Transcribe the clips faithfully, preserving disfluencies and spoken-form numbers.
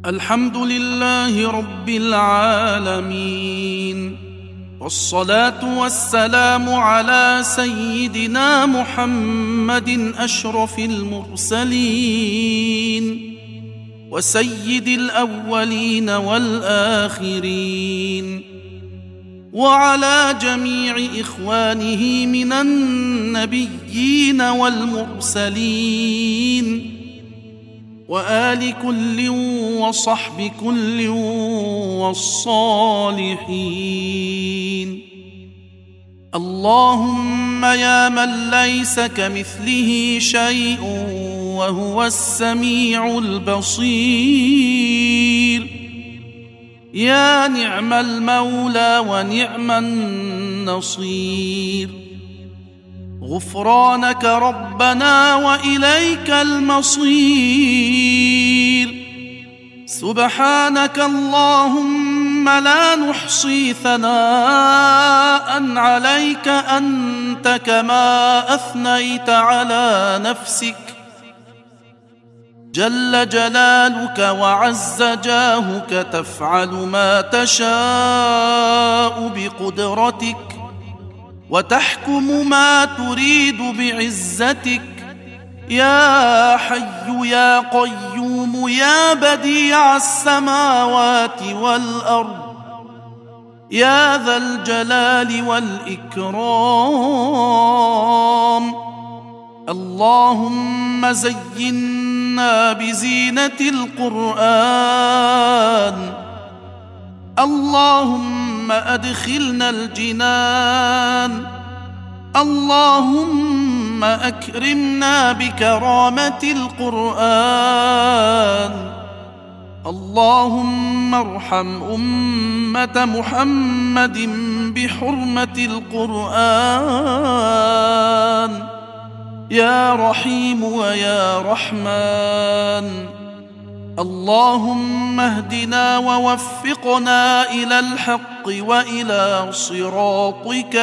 الحمد لله رب العالمين، والصلاة والسلام على سيدنا محمد أشرف المرسلين وسيد الأولين والآخرين، وعلى جميع إخوانه من النبيين والمرسلين، وآل كل وصحب كل والصالحين. اللهم يا من ليس كمثله شيء وهو السميع البصير، يا نعم المولى ونعم النصير، غفرانك ربنا وإليك المصير. سبحانك اللهم لا نحصي ثناء عليك أنت كما أثنيت على نفسك، جل جلالك وعز جاهك، تفعل ما تشاء بقدرتك وتحكم ما تريد بعزتك، يا حي يا قيوم يا بديع السماوات والأرض، يا ذا الجلال والإكرام. اللهم زينا بزينة القرآن، اللهم أدخلنا الجنان، اللهم أكرمنا بكرامة القرآن. اللهم ارحم أمة محمد بحرمة القرآن، يا رحيم ويا رحمن. اللهم اهدنا ووفقنا إلى الحق وإلى صراطك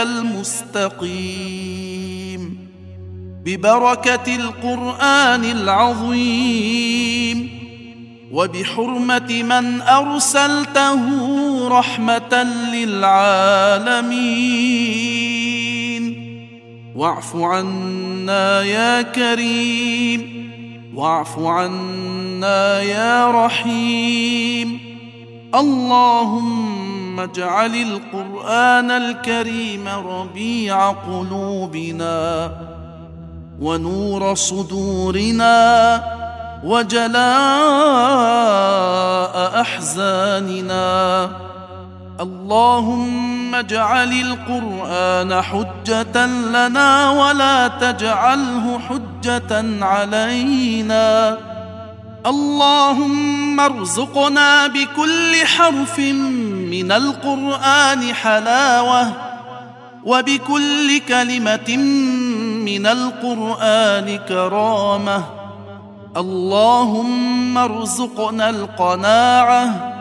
المستقيم، ببركة القرآن العظيم، وبحرمة من أرسلته رحمة للعالمين. واعف عنا يا كريم، واعف عنا يا رحيم. اللهم اجعل القرآن الكريم ربيع قلوبنا ونور صدورنا وجلاء أحزاننا. اللهم اجعل القرآن حجة لنا ولا تجعله حجة علينا. اللهم ارزقنا بكل حرف من القرآن حلاوة، وبكل كلمة من القرآن كرامة. اللهم ارزقنا القناعة.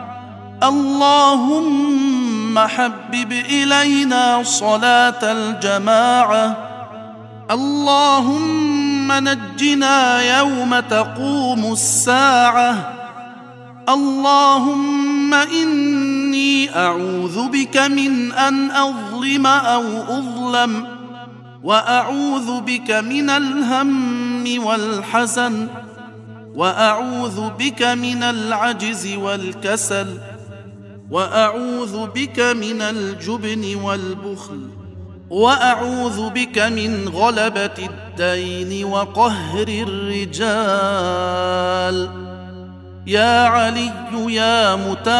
اللهم حبب إلينا صلاة الجماعة. اللهم نجنا يوم تقوم الساعة. اللهم إني أعوذ بك من أن أظلم أو أظلم، وأعوذ بك من الهم والحزن، وأعوذ بك من العجز والكسل، وأعوذ بك من الجبن والبخل، وأعوذ بك من غلبة الدين وقهر الرجال، يا علي يا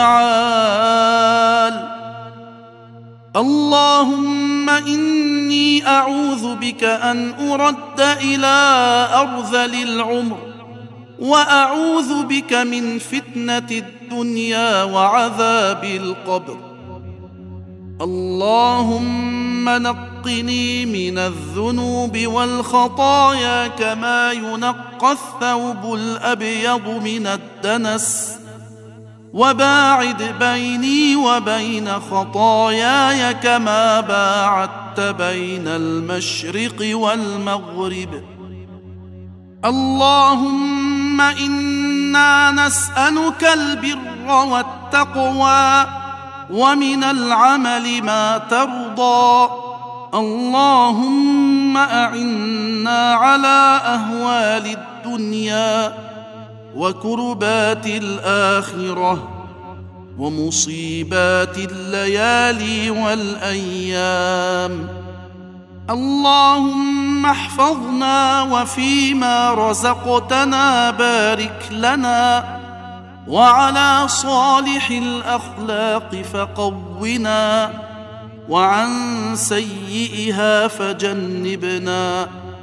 متعال. اللهم إني أعوذ بك أن أرد إلى أرذل العمر، وأعوذ بك من فتنة الدنيا وعذاب القبر. اللهم نقني من الذنوب والخطايا كما ينقى الثوب الأبيض من الدنس، وباعد بيني وبين خطاياي كما باعدت بين المشرق والمغرب. اللهم إني إنا نسألك البر والتقوى ومن العمل ما ترضى. اللهم أعنا على أهوال الدنيا وكربات الآخرة ومصيبات الليالي والأيام. اللهم احفظنا وفيما رزقتنا بارك لنا، وعلى صالح الأخلاق فقونا، وعن سيئها فجنبنا.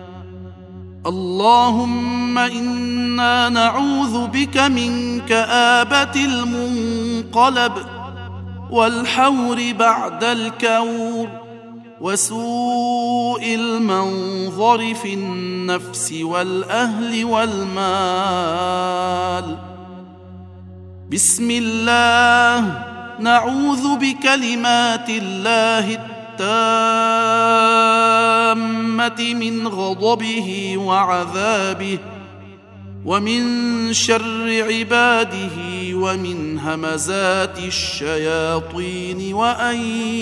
اللهم إنا نعوذ بك من كآبة المنقلب والحور بعد الكور وسوء المنظر في النفس والأهل والمال. بسم الله نعوذ بكلمات الله التامة من غضبه وعذابه ومن شر عباده ومن همزات الشياطين وأن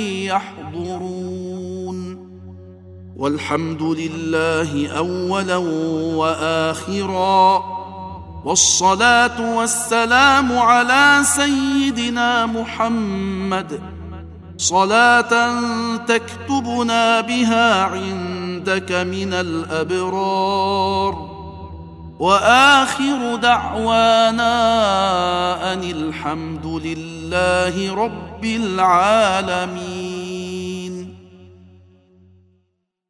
يحضرون. والحمد لله أولا وآخرا، والصلاة والسلام على سيدنا محمد صلاة تكتبنا بها عندك من الأبرار. وآخر دعوانا أن الحمد لله رب العالمين.